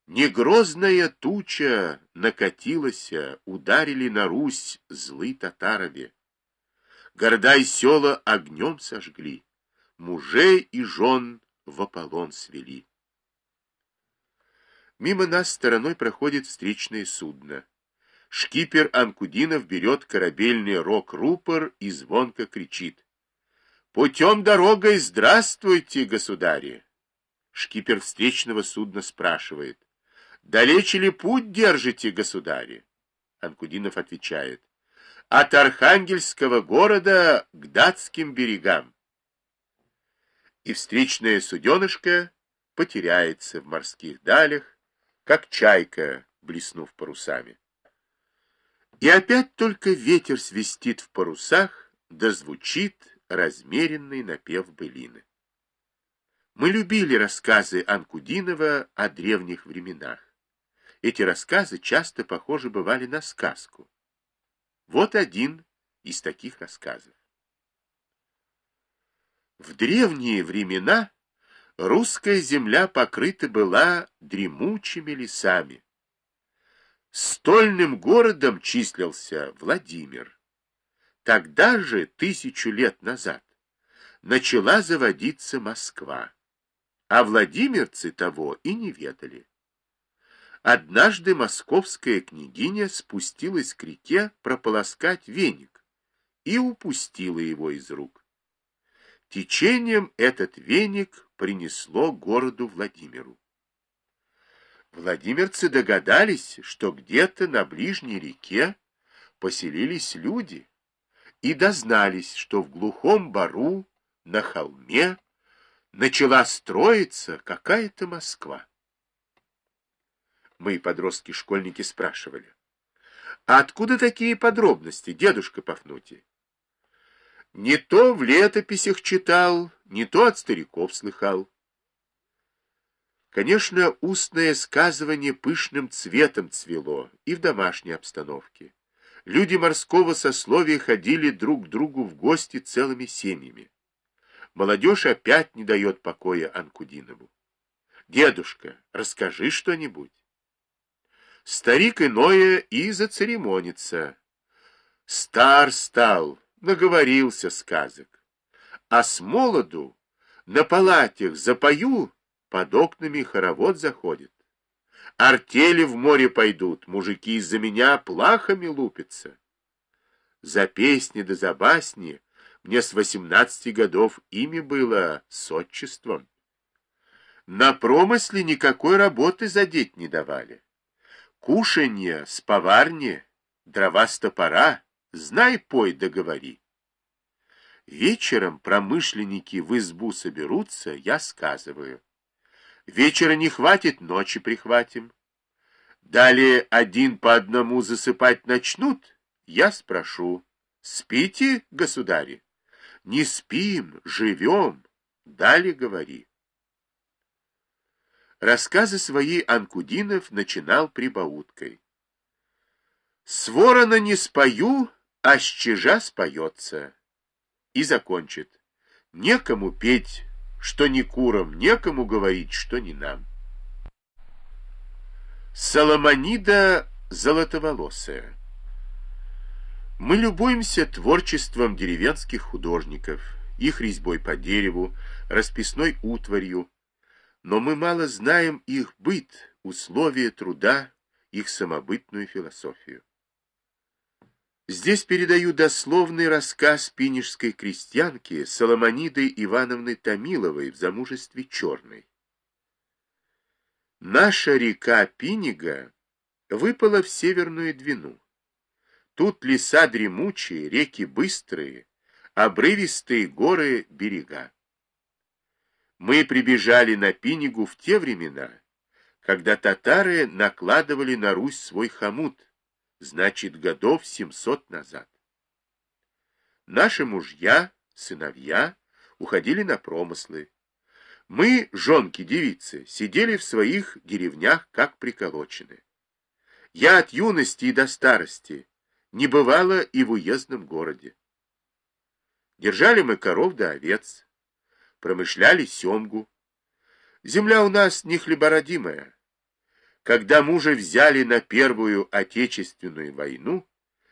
Не грозная туча накатилася, ударили на Русь злы татарове. Города и села огнем сожгли, мужей и жен в Аполлон свели. Мимо нас стороной проходит встречное судно. Шкипер Анкудинов берет корабельный рог-рупор и звонко кричит: «Путем дорогой здравствуйте, государи!» Шкипер встречного судна спрашивает: «Далече ли путь держите, государи?» Анкудинов отвечает: «От Архангельского города к датским берегам». И встречное суденышко потеряется в морских далях, как чайка, блеснув парусами. И опять только ветер свистит в парусах, да звучит размеренный напев былины. Мы любили рассказы Анкудинова о древних временах. Эти рассказы часто похожи бывали на сказку. Вот один из таких рассказов. В древние времена русская земля покрыта была дремучими лесами. Стольным городом числился Владимир. Тогда же, 1000 лет назад, начала заводиться Москва, а владимирцы того и не ведали. Однажды московская княгиня спустилась к реке прополоскать веник и упустила его из рук. Течением этот веник принесло городу Владимиру. Владимирцы догадались, что где-то на ближней реке поселились люди, и дознались, что в глухом бару, на холме, начала строиться какая-то Москва. Мы, подростки-школьники, спрашивали: «А откуда такие подробности, дедушка Пафнутий?» Не то в летописях читал, не то от стариков слыхал. Конечно, устное сказывание пышным цветом цвело и в домашней обстановке. Люди морского сословия ходили друг к другу в гости целыми семьями. Молодежь опять не дает покоя Анкудинову. «Дедушка, расскажи что-нибудь». Старик иное и зацеремонится. Стар стал, наговорился сказок. А с молоду на палатях запою, под окнами хоровод заходит. Артели в море пойдут, мужики из-за меня плахами лупятся. За песни да за басни мне с 18 годов ими было с отчеством. На промысле никакой работы задеть не давали. Кушанье с поварни, дрова с топора, знай, пой да говори. Вечером промышленники в избу соберутся, я сказываю. Вечера не хватит, ночи прихватим. Далее один по одному засыпать начнут, я спрошу: спите, государи? Не спим, живем, далее говори. Рассказы свои Анкудинов начинал прибауткой: «С ворона не спою, а с чижа споется». И закончит: «Некому петь, что не курам, некому говорить, что не нам». Соломонида золотоволосая. Мы любуемся творчеством деревенских художников, их резьбой по дереву, расписной утварью, но мы мало знаем их быт, условия труда, их самобытную философию. Здесь передаю дословный рассказ пинежской крестьянки Соломониды Ивановны Томиловой в замужестве Черной. Наша река Пинега выпала в Северную Двину. Тут леса дремучие, реки быстрые, обрывистые горы берега. Мы прибежали на Пинегу в те времена, когда татары накладывали на Русь свой хомут, значит, годов 700 назад. Наши мужья, сыновья уходили на промыслы. Мы, жонки-девицы, сидели в своих деревнях, как приколочены. Я от юности и до старости не бывала и в уездном городе. Держали мы коров да овец, промышляли семгу. Земля у нас не хлебородимая. Когда мужа взяли на Первую Отечественную войну,